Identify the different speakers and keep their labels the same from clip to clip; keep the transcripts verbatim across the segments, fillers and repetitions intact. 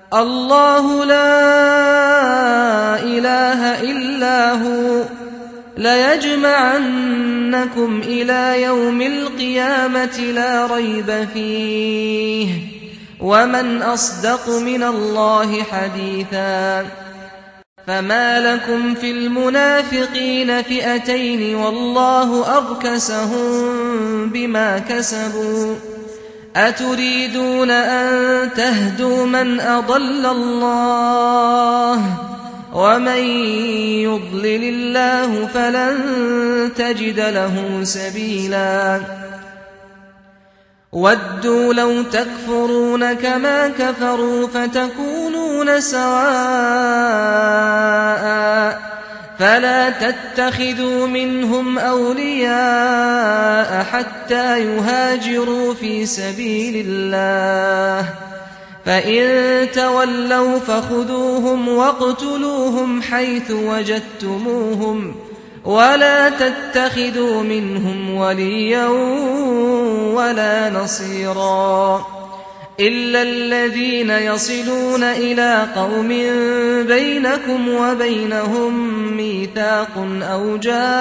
Speaker 1: الله لا إله إلا هو ليجمعنكم إلى يوم القيامة لا ريب فيه ومن أصدق من الله حديثا فما لكم في المنافقين فئتين والله أركسهم بما كسبوا أتريدون أن تهدوا من أضل الله ومن يضلل الله فلن تجد له سبيلا ودوا لو تكفرون كما كفروا فتكونون سواء فلا تتخذوا منهم أولياء حتى يهاجروا في سبيل الله فإن تولوا فخذوهم واقتلوهم حيث وجدتموهم ولا تتخذوا منهم وليا ولا نصيرا إلا الذين يصلون إلى قوم بينكم وبينهم ميثاق أو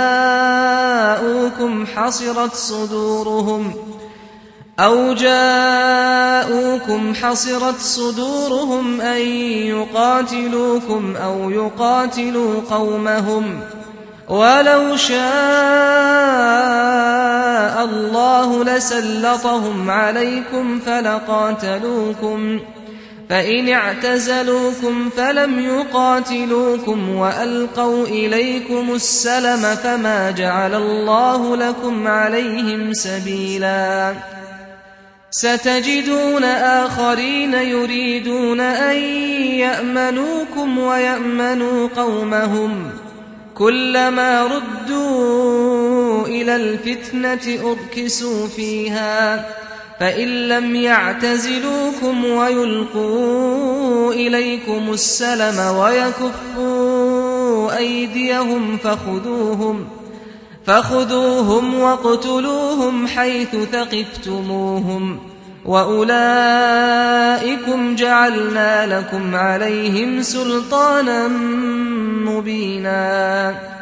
Speaker 1: جاءوكم حصرت صدورهم أو جاءوكم حصرت صدورهم أن يقاتلوكم أو يقاتلوا قومهم ولو شاء الله لسلطهم عليكم فلقاتلوكم فإن اعتزلوكم فلم يقاتلوكم وألقوا إليكم السلم فما جعل الله لكم عليهم سبيلا ستجدون آخرين يريدون أن يأمنوكم ويأمنوا قومهم كلما ردوا إلى الفتنة أركسوا فيها فإن لم يعتزلوكم ويلقوا إليكم السلم ويكفوا أيديهم فخذوهم فخذوهم واقتلوهم حيث ثقفتموهم وأولئكم جعلنا لكم عليهم سلطانا مبينا